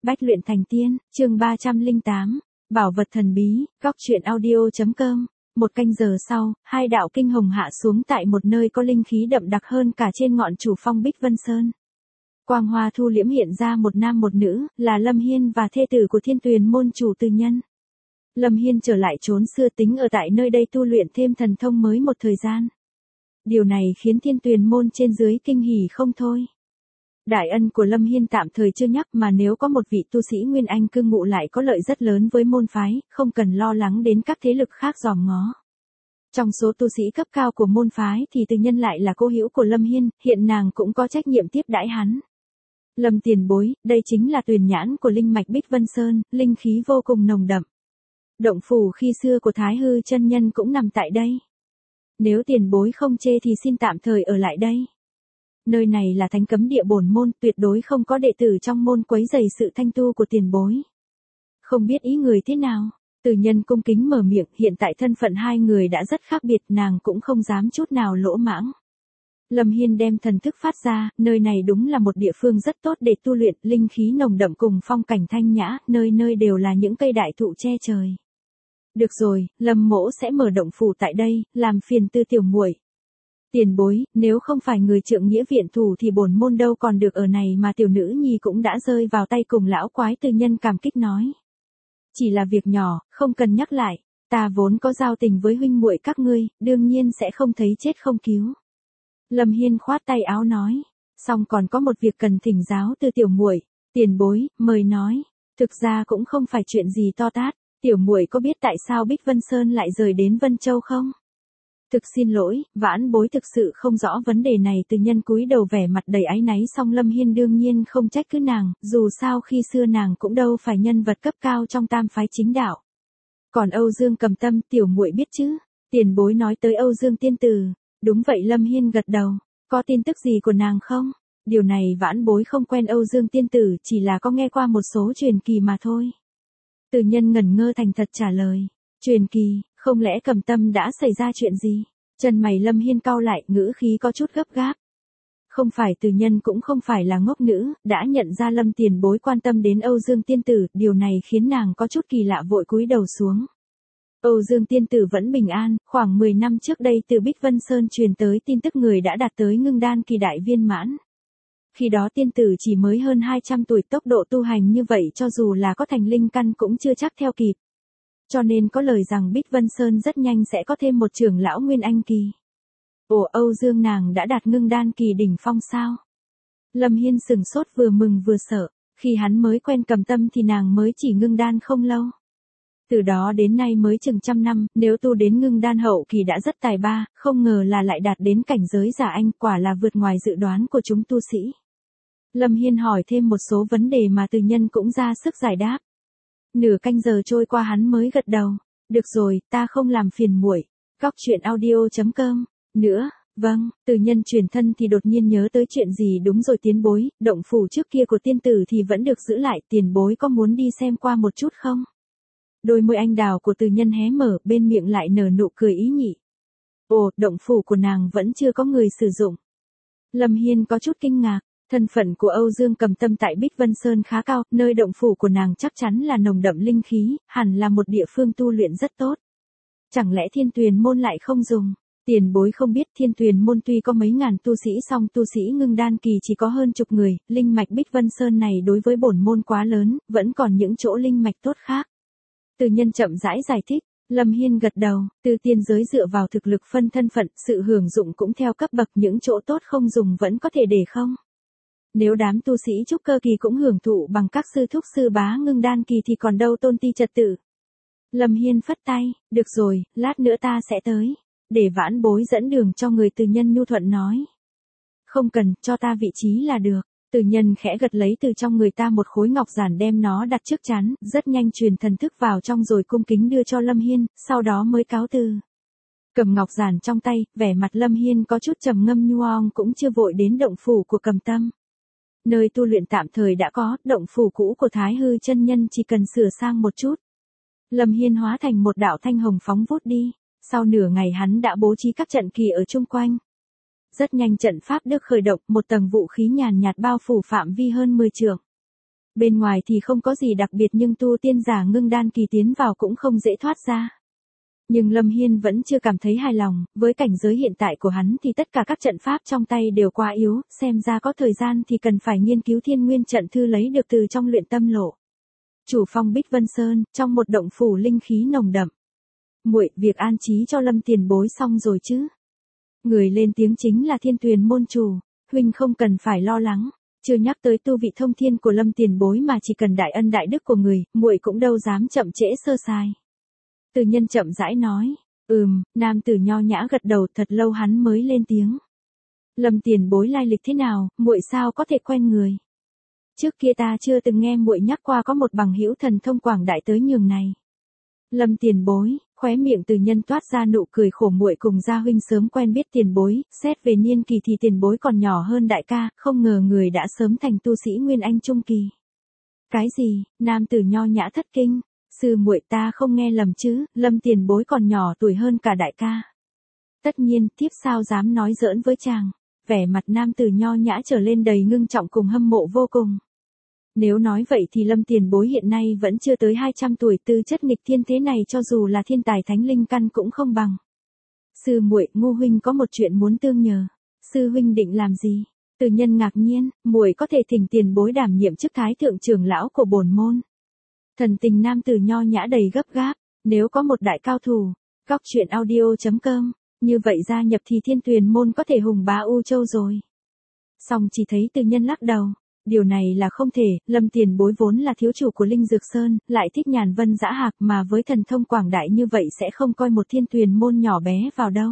Bách luyện thành tiên, chương 308, bảo vật thần bí, góc truyện audio.com. Một canh giờ sau, hai đạo kinh hồng hạ xuống tại một nơi có linh khí đậm đặc hơn cả trên ngọn chủ phong Bích Vân Sơn. Quang hoa thu liễm hiện ra một nam một nữ, là Lâm Hiên và thê tử của Thiên Tuyền môn chủ Từ Nhân. Lâm Hiên trở lại chốn xưa tính ở tại nơi đây tu luyện thêm thần thông mới một thời gian. Điều này khiến Thiên Tuyền môn trên dưới kinh hỉ không thôi. Đại ân của Lâm Hiên tạm thời chưa nhắc, mà nếu có một vị tu sĩ Nguyên Anh cư ngụ lại có lợi rất lớn với môn phái, không cần lo lắng đến các thế lực khác dòm ngó. Trong số tu sĩ cấp cao của môn phái thì Từ Nhân lại là cô hữu của Lâm Hiên, hiện nàng cũng có trách nhiệm tiếp đãi hắn. Lâm tiền bối, đây chính là tuyền nhãn của linh mạch Bích Vân Sơn, linh khí vô cùng nồng đậm. Động phủ khi xưa của Thái Hư chân nhân cũng nằm tại đây. Nếu tiền bối không chê thì xin tạm thời ở lại đây. Nơi này là thánh cấm địa bổn môn, tuyệt đối không có đệ tử trong môn quấy rầy sự thanh tu của tiền bối. Không biết ý người thế nào? Từ Nhân cung kính mở miệng, hiện tại thân phận hai người đã rất khác biệt, nàng cũng không dám chút nào lỗ mãng. Lâm Hiên đem thần thức phát ra, nơi này đúng là một địa phương rất tốt để tu luyện, linh khí nồng đậm cùng phong cảnh thanh nhã, nơi nơi đều là những cây đại thụ che trời. Được rồi, Lâm mỗ sẽ mở động phủ tại đây, làm phiền Tư tiểu muội. Tiền bối, nếu không phải người trượng nghĩa viện thủ thì bổn môn đâu còn được ở này mà tiểu nữ nhi cũng đã rơi vào tay cùng lão quái. Từ Nhân cảm kích nói. Chỉ là việc nhỏ, không cần nhắc lại, ta vốn có giao tình với huynh muội các ngươi, đương nhiên sẽ không thấy chết không cứu. Lâm Hiên khoát tay áo nói, xong còn có một việc cần thỉnh giáo Từ tiểu muội. Tiền bối, mời nói. Thực ra cũng không phải chuyện gì to tát, tiểu muội có biết tại sao Bích Vân Sơn lại rời đến Vân Châu không? Thực xin lỗi, vãn bối thực sự không rõ vấn đề này. Từ Nhân cúi đầu vẻ mặt đầy áy náy, song Lâm Hiên đương nhiên không trách cứ nàng, dù sao khi xưa nàng cũng đâu phải nhân vật cấp cao trong tam phái chính đạo. Còn Âu Dương Cầm Tâm tiểu muội biết chứ? Tiền bối nói tới Âu Dương tiên tử. Đúng vậy, Lâm Hiên gật đầu. Có tin tức gì của nàng không? Điều này vãn bối không quen Âu Dương tiên tử, chỉ là có nghe qua một số truyền kỳ mà thôi. Từ Nhân ngẩn ngơ thành thật trả lời. Truyền kỳ, không lẽ Cầm Tâm đã xảy ra chuyện gì? Chân mày Lâm Hiên cau lại, ngữ khí có chút gấp gáp. Không phải, Từ Nhân cũng không phải là ngốc nữ, đã nhận ra Lâm tiền bối quan tâm đến Âu Dương tiên tử, điều này khiến nàng có chút kỳ lạ, vội cúi đầu xuống. Âu Dương tiên tử vẫn bình an, khoảng 10 năm trước đây từ Bích Vân Sơn truyền tới tin tức người đã đạt tới ngưng đan kỳ đại viên mãn. Khi đó tiên tử chỉ mới hơn 200 tuổi, tốc độ tu hành như vậy cho dù là có thành linh căn cũng chưa chắc theo kịp. Cho nên có lời rằng Bích Vân Sơn rất nhanh sẽ có thêm một trưởng lão Nguyên Anh kỳ. Ồ, Âu Dương nàng đã đạt ngưng đan kỳ đỉnh phong sao? Lâm Hiên sừng sốt, vừa mừng vừa sợ, khi hắn mới quen Cầm Tâm thì nàng mới chỉ ngưng đan không lâu. Từ đó đến nay mới chừng trăm năm, nếu tu đến ngưng đan hậu kỳ đã rất tài ba, không ngờ là lại đạt đến cảnh giới giả anh, quả là vượt ngoài dự đoán của chúng tu sĩ. Lâm Hiên hỏi thêm một số vấn đề mà Từ Nhân cũng ra sức giải đáp. Nửa canh giờ trôi qua hắn mới gật đầu. Được rồi, ta không làm phiền muội. Góc truyện audio.com. Nữa, vâng. Từ Nhân truyền thân thì đột nhiên nhớ tới chuyện gì. Đúng rồi tiền bối, động phủ trước kia của tiên tử thì vẫn được giữ lại, tiền bối có muốn đi xem qua một chút không? Đôi môi anh đào của Từ Nhân hé mở, bên miệng lại nở nụ cười ý nhị. Ồ, động phủ của nàng vẫn chưa có người sử dụng. Lâm Hiên có chút kinh ngạc. Thân phận của Âu Dương Cầm Tâm tại Bích Vân Sơn khá cao, nơi động phủ của nàng chắc chắn là nồng đậm linh khí, hẳn là một địa phương tu luyện rất tốt. Chẳng lẽ Thiên Tuyền môn lại không dùng? Tiền bối không biết, Thiên Tuyền môn tuy có mấy ngàn tu sĩ song tu sĩ ngưng đan kỳ chỉ có hơn chục người, linh mạch Bích Vân Sơn này đối với bổn môn quá lớn, vẫn còn những chỗ linh mạch tốt khác. Từ Nhân chậm rãi giải thích. Lâm Hiên gật đầu, từ tiên giới dựa vào thực lực phân thân phận, sự hưởng dụng cũng theo cấp bậc, những chỗ tốt không dùng vẫn có thể để không. Nếu đám tu sĩ trúc cơ kỳ cũng hưởng thụ bằng các sư thúc sư bá ngưng đan kỳ thì còn đâu tôn ti trật tự. Lâm Hiên phất tay, được rồi, lát nữa ta sẽ tới. Để vãn bối dẫn đường cho người. Từ Nhân nhu thuận nói. Không cần, cho ta vị trí là được. Từ Nhân khẽ gật lấy từ trong người ta một khối ngọc giản, đem nó đặt trước trán, rất nhanh truyền thần thức vào trong rồi cung kính đưa cho Lâm Hiên, sau đó mới cáo từ. Cầm ngọc giản trong tay, vẻ mặt Lâm Hiên có chút trầm ngâm, nhoong cũng chưa vội đến động phủ của Cầm Tâm. Nơi tu luyện tạm thời đã có, động phủ cũ của Thái Hư chân nhân chỉ cần sửa sang một chút. Lâm Hiên hóa thành một đạo thanh hồng phóng vút đi, sau nửa ngày hắn đã bố trí các trận kỳ ở chung quanh. Rất nhanh trận pháp được khởi động, một tầng vũ khí nhàn nhạt bao phủ phạm vi hơn 10 trượng. Bên ngoài thì không có gì đặc biệt nhưng tu tiên giả ngưng đan kỳ tiến vào cũng không dễ thoát ra. Nhưng Lâm Hiên vẫn chưa cảm thấy hài lòng, với cảnh giới hiện tại của hắn thì tất cả các trận pháp trong tay đều quá yếu, xem ra có thời gian thì cần phải nghiên cứu Thiên Nguyên trận thư lấy được từ trong luyện tâm lộ. Chủ phong Bích Vân Sơn, trong một động phủ linh khí nồng đậm. Muội, việc an trí cho Lâm tiền bối xong rồi chứ? Người lên tiếng chính là Thiên Tuyền môn chủ, huynh không cần phải lo lắng, chưa nhắc tới tu vị thông thiên của Lâm tiền bối mà chỉ cần đại ân đại đức của người, muội cũng đâu dám chậm trễ sơ sài. Từ Nhân chậm rãi nói, nam tử nho nhã gật đầu, thật lâu hắn mới lên tiếng. Lâm tiền bối lai lịch thế nào, muội sao có thể quen người? Trước kia ta chưa từng nghe muội nhắc qua có một bằng hữu thần thông quảng đại tới nhường này. Lâm tiền bối, khóe miệng Từ Nhân toát ra nụ cười khổ, muội cùng gia huynh sớm quen biết tiền bối, xét về niên kỳ thì tiền bối còn nhỏ hơn đại ca, không ngờ người đã sớm thành tu sĩ Nguyên Anh trung kỳ. Cái gì? Nam tử nho nhã thất kinh. Sư muội, ta không nghe lầm chứ, Lâm tiền bối còn nhỏ tuổi hơn cả đại ca. Tất nhiên, tiếp sao dám nói giỡn với chàng. Vẻ mặt nam tử nho nhã trở lên đầy ngưng trọng cùng hâm mộ vô cùng. Nếu nói vậy thì Lâm tiền bối hiện nay vẫn chưa tới 200 tuổi, tư chất nghịch thiên thế này cho dù là thiên tài thánh linh căn cũng không bằng. Sư muội, Ngô huynh có một chuyện muốn tương nhờ. Sư huynh định làm gì? Từ Nhân ngạc nhiên, muội có thể thỉnh tiền bối đảm nhiệm chức thái thượng trưởng lão của bổn môn. Thần tình nam tử nho nhã đầy gấp gáp, nếu có một đại cao thủ, góc truyện audio.com, như vậy gia nhập thì Thiên Tuyền môn có thể hùng bá U Châu rồi. Xong chỉ thấy Từ Nhân lắc đầu, điều này là không thể, Lâm tiền bối vốn là thiếu chủ của Linh Dược Sơn, lại thích nhàn vân dã hạc mà với thần thông quảng đại như vậy sẽ không coi một Thiên Tuyền môn nhỏ bé vào đâu.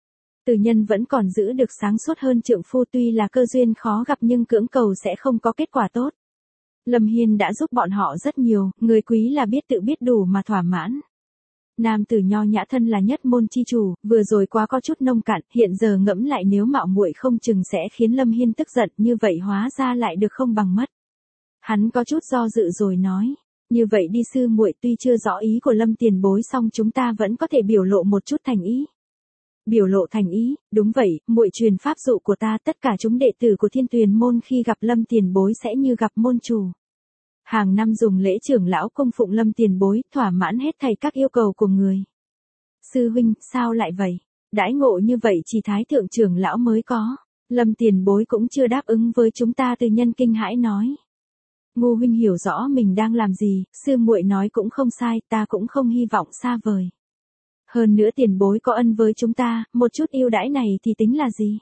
Từ Nhân vẫn còn giữ được sáng suốt hơn trượng phu, tuy là cơ duyên khó gặp nhưng cưỡng cầu sẽ không có kết quả tốt. Lâm Hiên đã giúp bọn họ rất nhiều, người quý là biết tự biết đủ mà thỏa mãn. Nam tử nho nhã thân là nhất môn chi chủ, vừa rồi quá có chút nông cạn, hiện giờ ngẫm lại nếu mạo muội không chừng sẽ khiến Lâm Hiên tức giận, như vậy hóa ra lại được không bằng mất. Hắn có chút do dự rồi nói, như vậy đi sư muội, tuy chưa rõ ý của Lâm tiền bối song chúng ta vẫn có thể biểu lộ một chút thành ý. Biểu lộ thành ý, đúng vậy, muội truyền pháp dụ của ta, tất cả chúng đệ tử của Thiên Tuyền môn khi gặp Lâm tiền bối sẽ như gặp môn chủ. Hàng năm dùng lễ trưởng lão cung phụng Lâm tiền bối, thỏa mãn hết thảy các yêu cầu của người. Sư huynh, sao lại vậy? Đãi ngộ như vậy chỉ thái thượng trưởng lão mới có. Lâm tiền bối cũng chưa đáp ứng với chúng ta. Từ Nhân kinh hãi nói. Ngô huynh hiểu rõ mình đang làm gì, sư muội nói cũng không sai, ta cũng không hy vọng xa vời. Hơn nữa tiền bối có ân với chúng ta, một chút ưu đãi này thì tính là gì?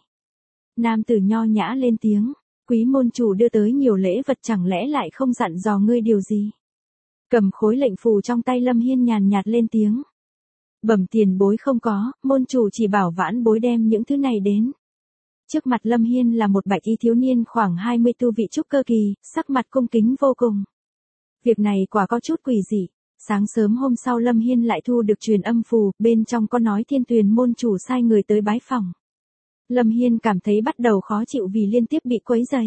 Nam tử nho nhã lên tiếng, quý môn chủ đưa tới nhiều lễ vật chẳng lẽ lại không dặn dò ngươi điều gì? Cầm khối lệnh phù trong tay Lâm Hiên nhàn nhạt lên tiếng. Bẩm tiền bối không có, môn chủ chỉ bảo vãn bối đem những thứ này đến. Trước mặt Lâm Hiên là một bạch y thiếu niên khoảng 20 tu vị trúc cơ kỳ, sắc mặt cung kính vô cùng. Việc này quả có chút quỷ dị. Sáng sớm hôm sau Lâm Hiên lại thu được truyền âm phù, bên trong có nói Thiên Tuyền môn chủ sai người tới bái phòng. Lâm Hiên cảm thấy bắt đầu khó chịu vì liên tiếp bị quấy rầy.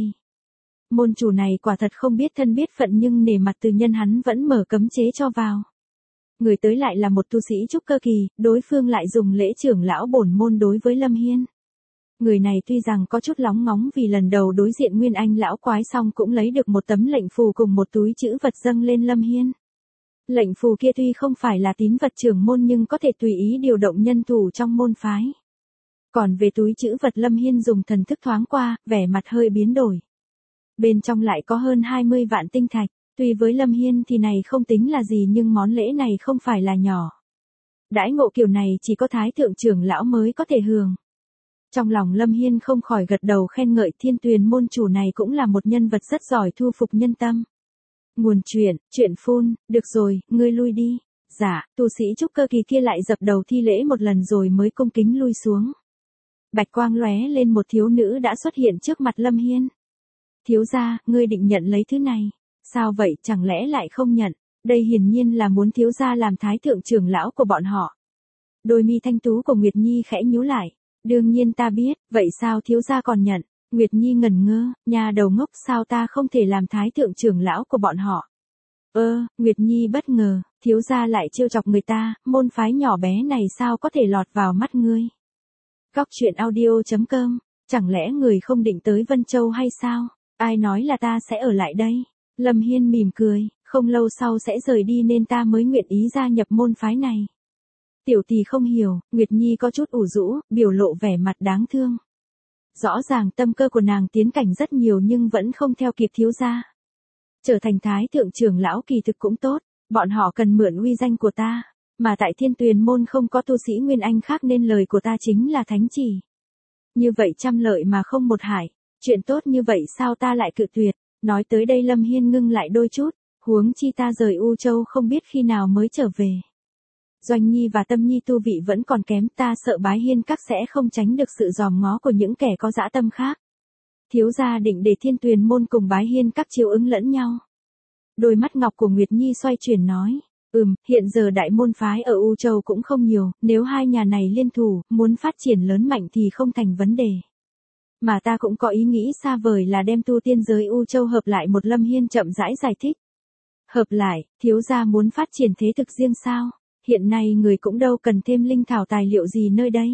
Môn chủ này quả thật không biết thân biết phận nhưng nể mặt Từ Nhân hắn vẫn mở cấm chế cho vào. Người tới lại là một tu sĩ trúc cơ kỳ, đối phương lại dùng lễ trưởng lão bổn môn đối với Lâm Hiên. Người này tuy rằng có chút lóng ngóng vì lần đầu đối diện Nguyên Anh lão quái xong cũng lấy được một tấm lệnh phù cùng một túi chữ vật dâng lên Lâm Hiên. Lệnh phù kia tuy không phải là tín vật trưởng môn nhưng có thể tùy ý điều động nhân thủ trong môn phái. Còn về túi chữ vật Lâm Hiên dùng thần thức thoáng qua, vẻ mặt hơi biến đổi. Bên trong lại có hơn 20 vạn tinh thạch, tuy với Lâm Hiên thì này không tính là gì nhưng món lễ này không phải là nhỏ. Đãi ngộ kiểu này chỉ có thái thượng trưởng lão mới có thể hưởng. Trong lòng Lâm Hiên không khỏi gật đầu khen ngợi Thiên Tuyền môn chủ này cũng là một nhân vật rất giỏi thu phục nhân tâm. Nguồn chuyện phun, được rồi, ngươi lui đi. Dạ, tu sĩ trúc cơ kỳ kia lại dập đầu thi lễ một lần rồi mới cung kính lui xuống. Bạch quang lóe lên, một thiếu nữ đã xuất hiện trước mặt Lâm Hiên. Thiếu gia, ngươi định nhận lấy thứ này. Sao vậy, chẳng lẽ lại không nhận? Đây hiển nhiên là muốn thiếu gia làm thái thượng trưởng lão của bọn họ. Đôi mi thanh tú của Nguyệt Nhi khẽ nhíu lại. Đương nhiên ta biết, vậy sao thiếu gia còn nhận? Nguyệt Nhi ngẩn ngơ, nhà đầu ngốc, sao ta không thể làm thái thượng trưởng lão của bọn họ? Nguyệt Nhi bất ngờ, thiếu gia lại trêu chọc người ta, môn phái nhỏ bé này sao có thể lọt vào mắt ngươi? Góc truyện audio.com, chẳng lẽ người không định tới Vân Châu hay sao? Ai nói là ta sẽ ở lại đây? Lâm Hiên mỉm cười, không lâu sau sẽ rời đi nên ta mới nguyện ý gia nhập môn phái này. Tiểu tỷ không hiểu, Nguyệt Nhi có chút ủ rũ, biểu lộ vẻ mặt đáng thương. Rõ ràng tâm cơ của nàng tiến cảnh rất nhiều nhưng vẫn không theo kịp thiếu gia. Trở thành thái thượng trưởng lão kỳ thực cũng tốt, bọn họ cần mượn uy danh của ta, mà tại Thiên Tuyền môn không có tu sĩ Nguyên Anh khác nên lời của ta chính là thánh chỉ. Như vậy trăm lợi mà không một hại, chuyện tốt như vậy sao ta lại cự tuyệt, nói tới đây Lâm Hiên ngưng lại đôi chút, huống chi ta rời U Châu không biết khi nào mới trở về. Doanh Nhi và Tâm Nhi tu vị vẫn còn kém, ta sợ Bái Hiên các sẽ không tránh được sự dòm ngó của những kẻ có dã tâm khác. Thiếu gia định để Thiên Tuyền môn cùng Bái Hiên các chiếu ứng lẫn nhau. Đôi mắt ngọc của Nguyệt Nhi xoay chuyển nói, hiện giờ đại môn phái ở U Châu cũng không nhiều, nếu hai nhà này liên thủ, muốn phát triển lớn mạnh thì không thành vấn đề. Mà ta cũng có ý nghĩ xa vời là đem tu tiên giới U Châu hợp lại một. Lâm Hiên chậm rãi giải thích. Hợp lại, thiếu gia muốn phát triển thế thực riêng sao? Hiện nay người cũng đâu cần thêm linh thảo tài liệu gì nơi đây.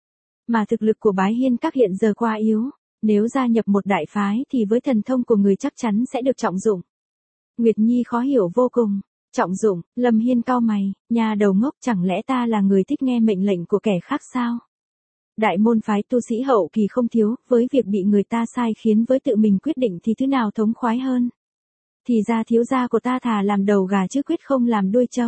Mà thực lực của Bái Hiên các hiện giờ quá yếu, nếu gia nhập một đại phái thì với thần thông của người chắc chắn sẽ được trọng dụng. Nguyệt Nhi khó hiểu vô cùng. Trọng dụng, Lâm Hiên cau mày, nhà đầu ngốc, chẳng lẽ ta là người thích nghe mệnh lệnh của kẻ khác sao? Đại môn phái tu sĩ hậu kỳ không thiếu, với việc bị người ta sai khiến với tự mình quyết định thì thứ nào thống khoái hơn? Thì ra thiếu gia của ta thà làm đầu gà chứ quyết không làm đuôi trâu.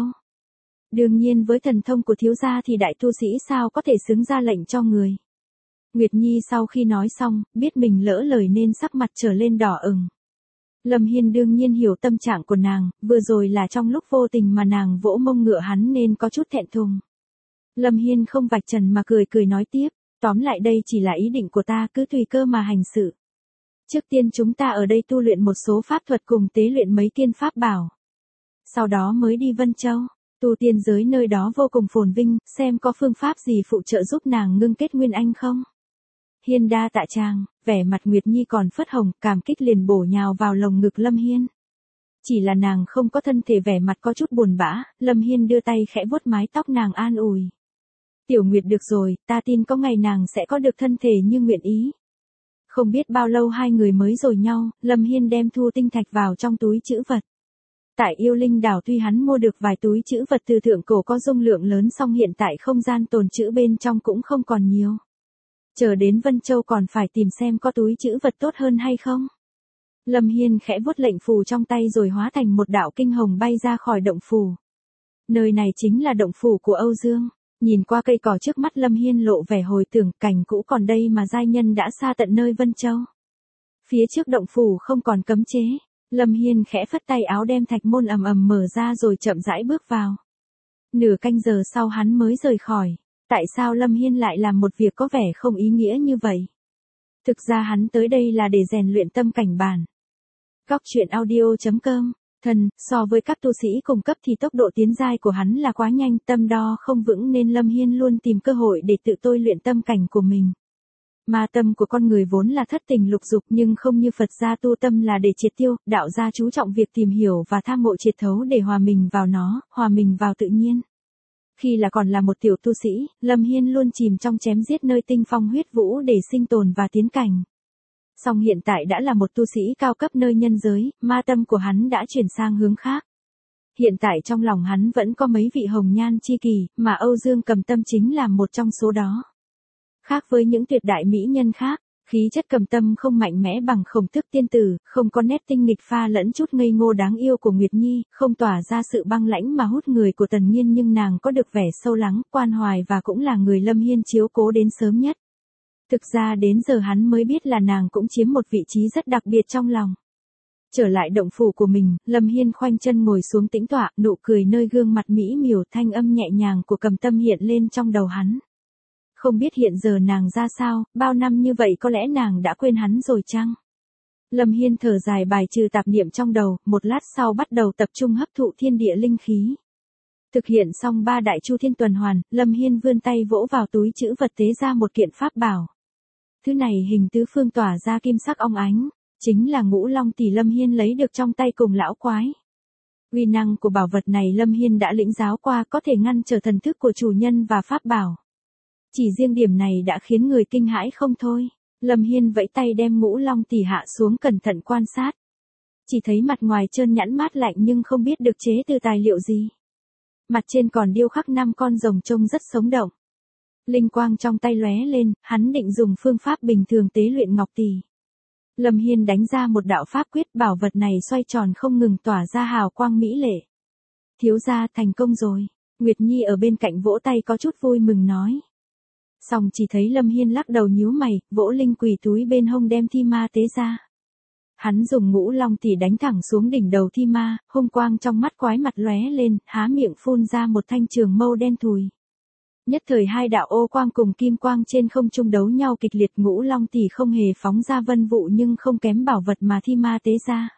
Đương nhiên với thần thông của thiếu gia thì đại tu sĩ sao có thể xứng ra lệnh cho người. Nguyệt Nhi sau khi nói xong, biết mình lỡ lời nên sắc mặt trở lên đỏ ửng. Lâm Hiên đương nhiên hiểu tâm trạng của nàng, vừa rồi là trong lúc vô tình mà nàng vỗ mông ngựa hắn nên có chút thẹn thùng. Lâm Hiên không vạch trần mà cười nói tiếp, tóm lại đây chỉ là ý định của ta, cứ tùy cơ mà hành sự. Trước tiên chúng ta ở đây tu luyện một số pháp thuật cùng tế luyện mấy tiên pháp bảo. Sau đó mới đi Vân Châu, tu tiên giới nơi đó vô cùng phồn vinh, xem có phương pháp gì phụ trợ giúp nàng ngưng kết Nguyên Anh không. Hiên đa tạ chàng, vẻ mặt Nguyệt Nhi còn phớt hồng, cảm kích liền bổ nhào vào lồng ngực Lâm Hiên. Chỉ là nàng không có thân thể, vẻ mặt có chút buồn bã, Lâm Hiên đưa tay khẽ vuốt mái tóc nàng an ủi. Tiểu Nguyệt được rồi, ta tin có ngày nàng sẽ có được thân thể như nguyện ý. Không biết bao lâu hai người mới rồi nhau, Lâm Hiên đem thu tinh thạch vào trong túi trữ vật. Tại Yêu Linh đảo tuy hắn mua được vài túi trữ vật từ thượng cổ có dung lượng lớn song hiện tại không gian tồn trữ bên trong cũng không còn nhiều. Chờ đến Vân Châu còn phải tìm xem có túi trữ vật tốt hơn hay không. Lâm Hiên khẽ vuốt lệnh phù trong tay rồi hóa thành một đạo kinh hồng bay ra khỏi động phù. Nơi này chính là động phủ của Âu Dương. Nhìn qua cây cỏ trước mắt Lâm Hiên lộ vẻ hồi tưởng, cảnh cũ còn đây mà giai nhân đã xa tận nơi Vân Châu. Phía trước động phủ không còn cấm chế, Lâm Hiên khẽ phất tay áo đem thạch môn ầm ầm mở ra rồi chậm rãi bước vào. Nửa canh giờ sau hắn mới rời khỏi. Tại sao Lâm Hiên lại làm một việc có vẻ không ý nghĩa như vậy? Thực ra hắn tới đây là để rèn luyện tâm cảnh bản. Góc truyện audio.com. So với các tu sĩ cùng cấp thì tốc độ tiến giai của hắn là quá nhanh, tâm đo không vững nên Lâm Hiên luôn tìm cơ hội để tự tôi luyện tâm cảnh của mình. Mà tâm của con người vốn là thất tình lục dục, nhưng không như Phật gia tu tâm là để triệt tiêu, đạo gia chú trọng việc tìm hiểu và tham ngộ triệt thấu để hòa mình vào nó, hòa mình vào tự nhiên. Khi là còn là một tiểu tu sĩ, Lâm Hiên luôn chìm trong chém giết nơi tinh phong huyết vũ để sinh tồn và tiến cảnh. Song hiện tại đã là một tu sĩ cao cấp nơi nhân giới, ma tâm của hắn đã chuyển sang hướng khác. Hiện tại trong lòng hắn vẫn có mấy vị hồng nhan chi kỷ, mà Âu Dương Cầm Tâm chính là một trong số đó. Khác với những tuyệt đại mỹ nhân khác, khí chất Cầm Tâm không mạnh mẽ bằng Khổng Tước tiên tử, không có nét tinh nghịch pha lẫn chút ngây ngô đáng yêu của Nguyệt Nhi, không tỏa ra sự băng lãnh mà hút người của Tần Nhiên, nhưng nàng có được vẻ sâu lắng, quan hoài và cũng là người Lâm Hiên chiếu cố đến sớm nhất. Thực ra đến giờ hắn mới biết là nàng cũng chiếm một vị trí rất đặc biệt trong lòng. Trở lại động phủ của mình, Lâm Hiên khoanh chân ngồi xuống tĩnh tọa, nụ cười nơi gương mặt mỹ miều, thanh âm nhẹ nhàng của Cầm Tâm hiện lên trong đầu hắn. Không biết hiện giờ nàng ra sao, bao năm như vậy có lẽ nàng đã quên hắn rồi chăng? Lâm Hiên thở dài bài trừ tạp niệm trong đầu, một lát sau bắt đầu tập trung hấp thụ thiên địa linh khí. Thực hiện xong 3 đại chu thiên tuần hoàn, Lâm Hiên vươn tay vỗ vào túi trữ vật tế ra một kiện pháp bảo. Thứ này hình tứ phương tỏa ra kim sắc óng ánh, chính là Ngũ Long Tỷ Lâm Hiên lấy được trong tay cùng lão quái. Uy năng của bảo vật này Lâm Hiên đã lĩnh giáo qua, có thể ngăn trở thần thức của chủ nhân và pháp bảo. Chỉ riêng điểm này đã khiến người kinh hãi không thôi. Lâm Hiên vẫy tay đem Ngũ Long Tỷ hạ xuống cẩn thận quan sát. chỉ thấy mặt ngoài trơn nhẵn mát lạnh nhưng không biết được chế từ tài liệu gì. Mặt trên còn điêu khắc 5 con rồng trông rất sống động. Linh quang trong tay lóe lên, hắn định dùng phương pháp bình thường tế luyện ngọc tỷ. Lâm Hiên đánh ra một đạo pháp quyết, bảo vật này xoay tròn không ngừng tỏa ra hào quang mỹ lệ. Thiếu gia thành công rồi. Nguyệt Nhi ở bên cạnh vỗ tay có chút vui mừng nói. Xong chỉ thấy Lâm Hiên lắc đầu nhíu mày, vỗ linh quỷ túi bên hông đem thi ma tế ra. Hắn dùng ngũ long tỷ đánh thẳng xuống đỉnh đầu thi ma, hung quang trong mắt quái mặt lóe lên, há miệng phun ra một thanh trường mâu đen thùi. Nhất thời hai đạo ô quang cùng kim quang trên không trung đấu nhau kịch liệt, ngũ long tỷ không hề phóng ra vân vụ nhưng không kém bảo vật mà thi ma tế ra.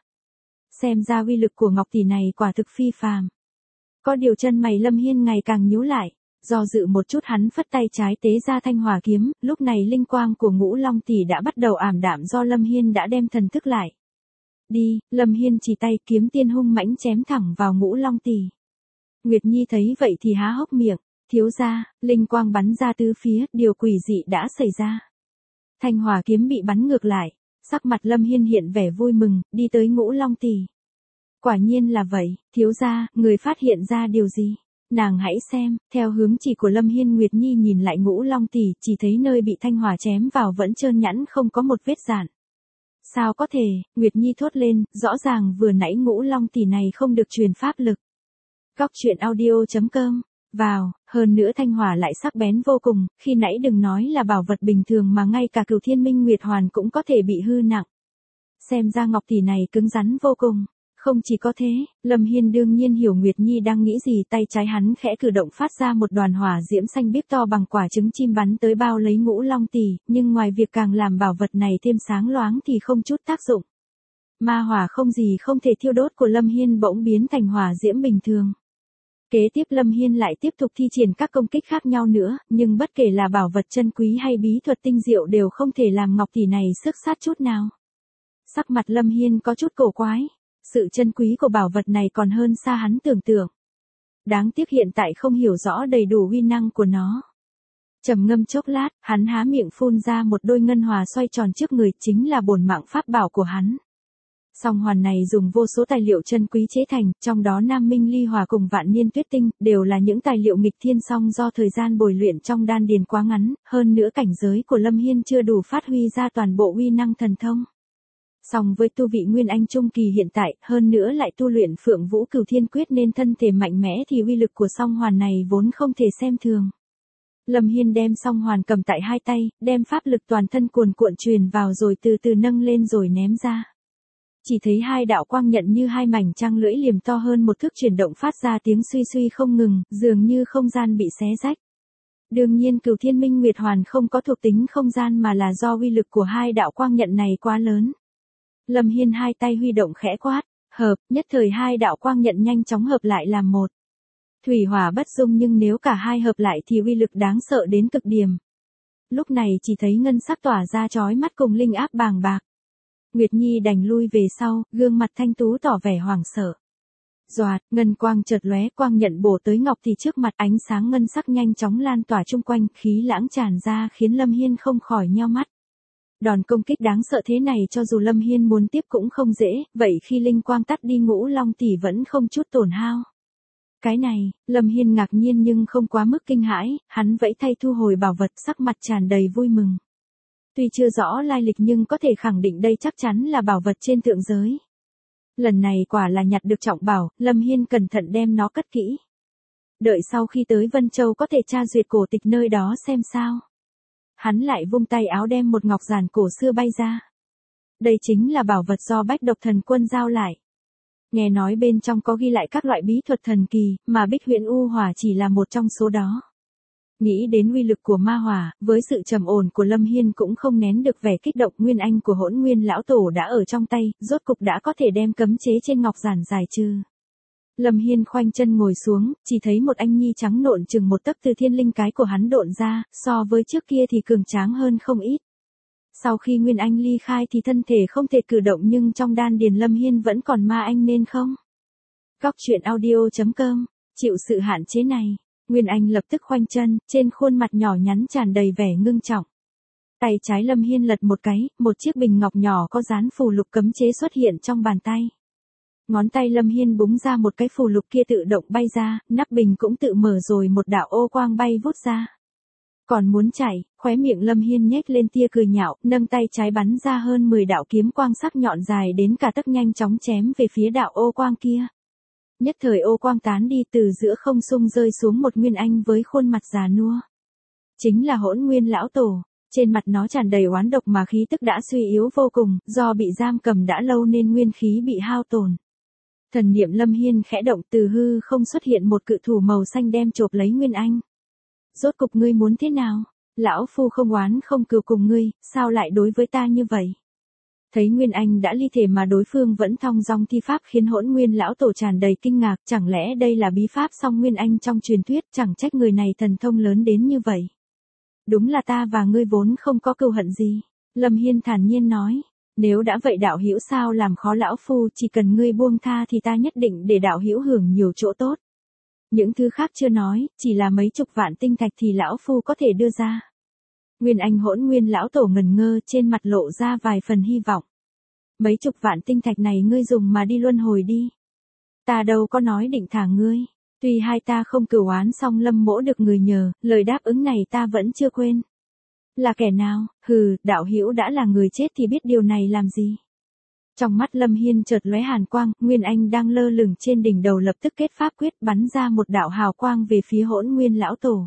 Xem ra uy lực của ngọc tỷ này quả thực phi phàm. Có điều chân mày Lâm Hiên ngày càng nhíu lại, do dự một chút hắn phất tay trái tế ra thanh hỏa kiếm, lúc này linh quang của ngũ long tỷ đã bắt đầu ảm đạm do Lâm Hiên đã đem thần thức lại. Đi, Lâm Hiên chỉ tay, kiếm tiên hung mãnh chém thẳng vào ngũ long tỷ. Nguyệt Nhi thấy vậy thì há hốc miệng, thiếu gia, linh quang bắn ra tứ phía, điều quỷ dị đã xảy ra. Thanh hỏa kiếm bị bắn ngược lại, sắc mặt Lâm Hiên hiện vẻ vui mừng, đi tới ngũ long tỷ. Quả nhiên là vậy, thiếu gia, người phát hiện ra điều gì? Nàng hãy xem, theo hướng chỉ của Lâm Hiên, Nguyệt Nhi nhìn lại ngũ long tỷ, chỉ thấy nơi bị thanh hỏa chém vào vẫn trơn nhẵn không có một vết rạn. Sao có thể, Nguyệt Nhi thốt lên, rõ ràng vừa nãy ngũ long tỷ này không được truyền pháp lực. Góc truyện audio.com, vào, hơn nữa thanh hỏa lại sắc bén vô cùng, khi nãy đừng nói là bảo vật bình thường mà ngay cả Cửu Thiên Minh Nguyệt Hoàn cũng có thể bị hư nặng. Xem ra ngọc tỷ này cứng rắn vô cùng. Không chỉ có thế, Lâm Hiên đương nhiên hiểu Nguyệt Nhi đang nghĩ gì, tay trái hắn khẽ cử động phát ra một đoàn hỏa diễm xanh biếc to bằng quả trứng chim bắn tới bao lấy ngũ long tỷ, nhưng ngoài việc càng làm bảo vật này thêm sáng loáng thì không chút tác dụng. Ma hỏa không gì không thể thiêu đốt của Lâm Hiên bỗng biến thành hỏa diễm bình thường. Kế tiếp Lâm Hiên lại tiếp tục thi triển các công kích khác nhau nữa, nhưng bất kể là bảo vật chân quý hay bí thuật tinh diệu đều không thể làm ngọc tỷ này xước sát chút nào. Sắc mặt Lâm Hiên có chút cổ quái. Sự chân quý của bảo vật này còn hơn xa hắn tưởng tượng. Đáng tiếc hiện tại không hiểu rõ đầy đủ uy năng của nó. Trầm ngâm chốc lát, hắn há miệng phun ra một đôi ngân hòa xoay tròn trước người, chính là bổn mạng pháp bảo của hắn. Song hoàn này dùng vô số tài liệu chân quý chế thành, trong đó Nam Minh Ly Hòa cùng Vạn Niên Tuyết Tinh, đều là những tài liệu nghịch thiên, song do thời gian bồi luyện trong đan điền quá ngắn, hơn nữa cảnh giới của Lâm Hiên chưa đủ phát huy ra toàn bộ uy năng thần thông. Song với tu vị Nguyên Anh Trung Kỳ hiện tại, hơn nữa lại tu luyện Phượng Vũ Cửu Thiên Quyết nên thân thể mạnh mẽ thì uy lực của song hoàn này vốn không thể xem thường. Lâm Hiên đem song hoàn cầm tại hai tay, đem pháp lực toàn thân cuồn cuộn truyền vào rồi từ từ nâng lên rồi ném ra. Chỉ thấy hai đạo quang nhận như hai mảnh trăng lưỡi liềm to hơn một thước chuyển động phát ra tiếng suy suy không ngừng, dường như không gian bị xé rách. Đương nhiên Cửu Thiên Minh Nguyệt Hoàn không có thuộc tính không gian mà là do uy lực của hai đạo quang nhận này quá lớn. Lâm Hiên hai tay huy động khẽ quát, hợp, nhất thời hai đạo quang nhận nhanh chóng hợp lại làm một. Thủy hỏa bất dung, nhưng nếu cả hai hợp lại thì uy lực đáng sợ đến cực điểm. Lúc này chỉ thấy ngân sắc tỏa ra chói mắt cùng linh áp bàng bạc. Nguyệt Nhi đành lui về sau, gương mặt thanh tú tỏ vẻ hoảng sợ. Doạt, ngân quang chợt lóe, quang nhận bổ tới ngọc thì trước mặt, ánh sáng ngân sắc nhanh chóng lan tỏa chung quanh, khí lãng tràn ra khiến Lâm Hiên không khỏi nheo mắt. Đòn công kích đáng sợ thế này cho dù Lâm Hiên muốn tiếp cũng không dễ, vậy khi linh quang tắt đi ngũ long tỷ vẫn không chút tổn hao. Cái này, Lâm Hiên ngạc nhiên nhưng không quá mức kinh hãi, hắn vẫy tay thu hồi bảo vật, sắc mặt tràn đầy vui mừng. Tuy chưa rõ lai lịch nhưng có thể khẳng định đây chắc chắn là bảo vật trên thượng giới. Lần này quả là nhặt được trọng bảo, Lâm Hiên cẩn thận đem nó cất kỹ. Đợi sau khi tới Vân Châu có thể tra duyệt cổ tịch nơi đó xem sao. Hắn lại vung tay áo đem một ngọc giản cổ xưa bay ra. Đây chính là bảo vật do Bách Độc Thần Quân giao lại. Nghe nói bên trong có ghi lại các loại bí thuật thần kỳ, mà Bích Huyễn U Hỏa chỉ là một trong số đó. Nghĩ đến uy lực của ma hỏa, với sự trầm ổn của Lâm Hiên cũng không nén được vẻ kích động. Nguyên Anh của Hỗn Nguyên lão tổ đã ở trong tay, rốt cục đã có thể đem cấm chế trên ngọc giản giải trừ. Lâm Hiên khoanh chân ngồi xuống, chỉ thấy một anh nhi trắng nộn chừng một tấc từ thiên linh cái của hắn độn ra, so với trước kia thì cường tráng hơn không ít. Sau khi Nguyên Anh ly khai thì thân thể không thể cử động nhưng trong đan điền Lâm Hiên vẫn còn ma anh nên không. Góc truyện audio.com, chịu sự hạn chế này, Nguyên Anh lập tức khoanh chân, trên khuôn mặt nhỏ nhắn tràn đầy vẻ ngưng trọng. Tay trái Lâm Hiên lật một cái, một chiếc bình ngọc nhỏ có dán phù lục cấm chế xuất hiện trong bàn tay. Ngón tay Lâm Hiên búng ra một cái phù lục kia tự động bay ra, nắp bình cũng tự mở rồi một đạo ô quang bay vút ra. Còn muốn chạy, khóe miệng Lâm Hiên nhếch lên tia cười nhạo, nâng tay trái bắn ra hơn 10 đạo kiếm quang sắc nhọn dài đến cả tấc nhanh chóng chém về phía đạo ô quang kia. Nhất thời ô quang tán đi, từ giữa không trung rơi xuống một nguyên anh với khuôn mặt già nua. Chính là Hỗn Nguyên lão tổ, trên mặt nó tràn đầy oán độc mà khí tức đã suy yếu vô cùng, do bị giam cầm đã lâu nên nguyên khí bị hao tổn. Thần niệm Lâm Hiên khẽ động, từ hư không xuất hiện một cự thủ màu xanh đem chộp lấy nguyên anh. Rốt cục ngươi muốn thế nào? Lão phu không oán không cừu cùng ngươi, sao lại đối với ta như vậy? Thấy Nguyên Anh đã ly thể mà đối phương vẫn thong dong thi pháp khiến Hỗn Nguyên lão tổ tràn đầy kinh ngạc, chẳng lẽ đây là bí pháp song Nguyên Anh trong truyền thuyết, chẳng trách người này thần thông lớn đến như vậy. Đúng là ta và ngươi vốn không có cừu hận gì, Lâm Hiên thản nhiên nói, nếu đã vậy đạo hữu sao làm khó lão phu, chỉ cần ngươi buông tha thì ta nhất định để đạo hữu hưởng nhiều chỗ tốt. Những thứ khác chưa nói, chỉ là mấy chục vạn tinh thạch thì lão phu có thể đưa ra. Nguyên Anh Hỗn Nguyên lão tổ ngẩn ngơ, trên mặt lộ ra vài phần hy vọng. Mấy chục vạn tinh thạch này ngươi dùng mà đi luân hồi đi. Ta đâu có nói định thả ngươi. Tuy hai ta không cửu oán song Lâm mỗ được người nhờ, lời đáp ứng này ta vẫn chưa quên. Là kẻ nào? Hừ, đạo hữu đã là người chết thì biết điều này làm gì. Trong mắt Lâm Hiên chợt lóe hàn quang, Nguyên Anh đang lơ lửng trên đỉnh đầu lập tức kết pháp quyết bắn ra một đạo hào quang về phía Hỗn Nguyên lão tổ.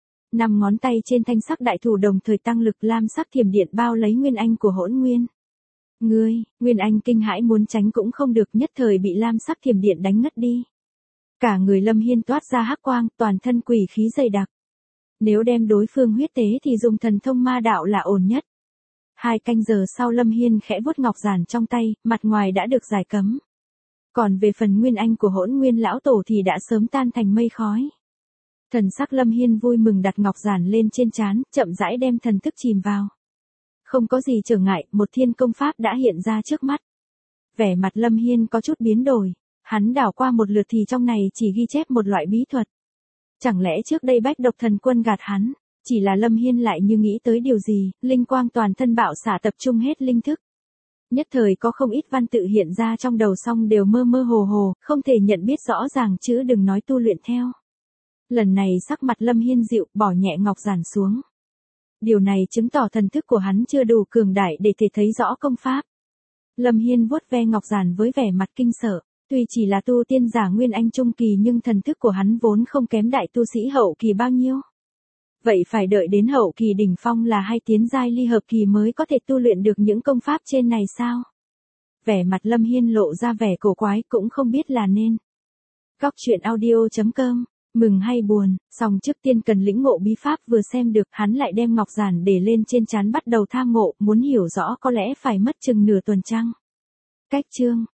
5 ngón tay trên thanh sắc đại thủ đồng thời tăng lực, lam sắc thiểm điện bao lấy Nguyên Anh của Hỗn Nguyên. Ngươi, Nguyên Anh kinh hãi muốn tránh cũng không được, nhất thời bị lam sắc thiểm điện đánh ngất đi. Cả người Lâm Hiên toát ra hắc quang, toàn thân quỷ khí dày đặc. Nếu đem đối phương huyết tế thì dùng thần thông ma đạo là ổn nhất. 2 canh giờ sau Lâm Hiên khẽ vuốt ngọc giản trong tay, mặt ngoài đã được giải cấm. Còn về phần Nguyên Anh của Hỗn Nguyên lão tổ thì đã sớm tan thành mây khói. Thần sắc Lâm Hiên vui mừng đặt ngọc giản lên trên trán, chậm rãi đem thần thức chìm vào. Không có gì trở ngại, một thiên công pháp đã hiện ra trước mắt. Vẻ mặt Lâm Hiên có chút biến đổi, hắn đảo qua một lượt thì trong này chỉ ghi chép một loại bí thuật. Chẳng lẽ trước đây Bách Độc Thần Quân gạt hắn? Chỉ là Lâm Hiên lại như nghĩ tới điều gì, linh quang toàn thân bạo xả tập trung hết linh thức. Nhất thời có không ít văn tự hiện ra trong đầu song đều mơ mơ hồ hồ, không thể nhận biết rõ ràng chứ đừng nói tu luyện theo. Lần này sắc mặt Lâm Hiên dịu, bỏ nhẹ ngọc giản xuống. Điều này chứng tỏ thần thức của hắn chưa đủ cường đại để thể thấy rõ công pháp. Lâm Hiên vuốt ve ngọc giản với vẻ mặt kinh sợ, tuy chỉ là tu tiên giả Nguyên Anh trung kỳ nhưng thần thức của hắn vốn không kém đại tu sĩ hậu kỳ bao nhiêu. Vậy phải đợi đến hậu kỳ đỉnh phong là hay tiến giai ly hợp kỳ mới có thể tu luyện được những công pháp trên này sao? Vẻ mặt Lâm Hiên lộ ra vẻ cổ quái, cũng không biết là nên. Goctruyện audio.com, mừng hay buồn, song trước tiên cần lĩnh ngộ bí pháp vừa xem được, hắn lại đem ngọc giản để lên trên trán bắt đầu tham ngộ, muốn hiểu rõ có lẽ phải mất chừng nửa tuần trăng. Cách chương